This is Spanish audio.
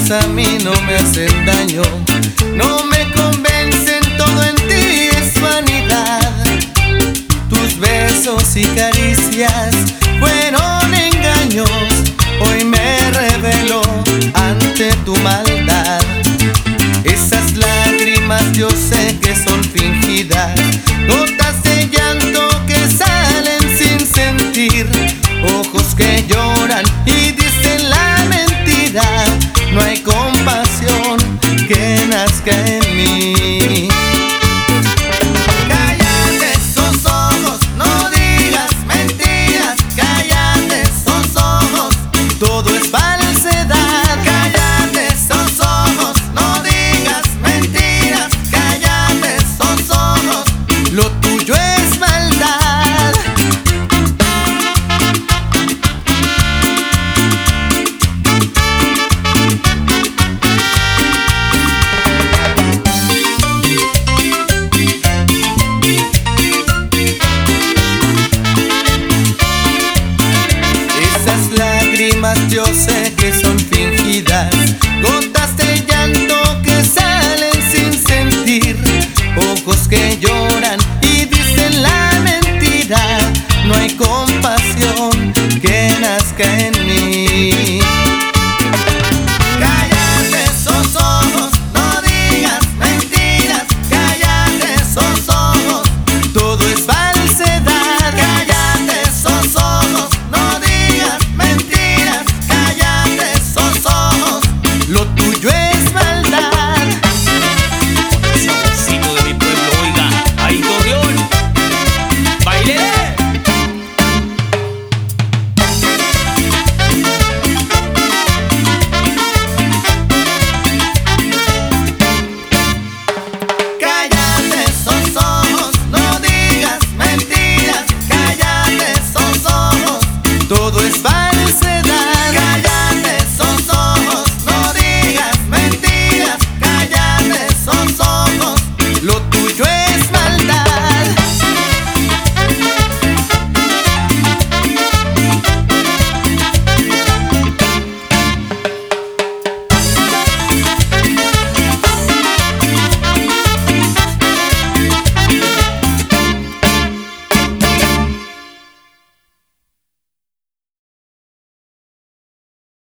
besos a mí no me hacen daño, no me convencen, todo en ti es vanidad. Tus besos y caricias fueron engaños, hoy me revelo ante tu maldad. Esas lágrimas yo sé que son fingidas, gotas de llanto que salen sin sentir, ojos que lloran y dicen la mentira. No hay compasión que nazca en mí. Cállate esos ojos, no digas mentiras. Cállate esos ojos, todo es falsedad. Cállate esos ojos, no digas mentiras. Cállate esos ojos, lo tuyo es maldad. Yo sé que son fingidas, gotas de llanto que salen sin sentir, ojos que lloran y dicen la mentira. No hay compasión que nazca en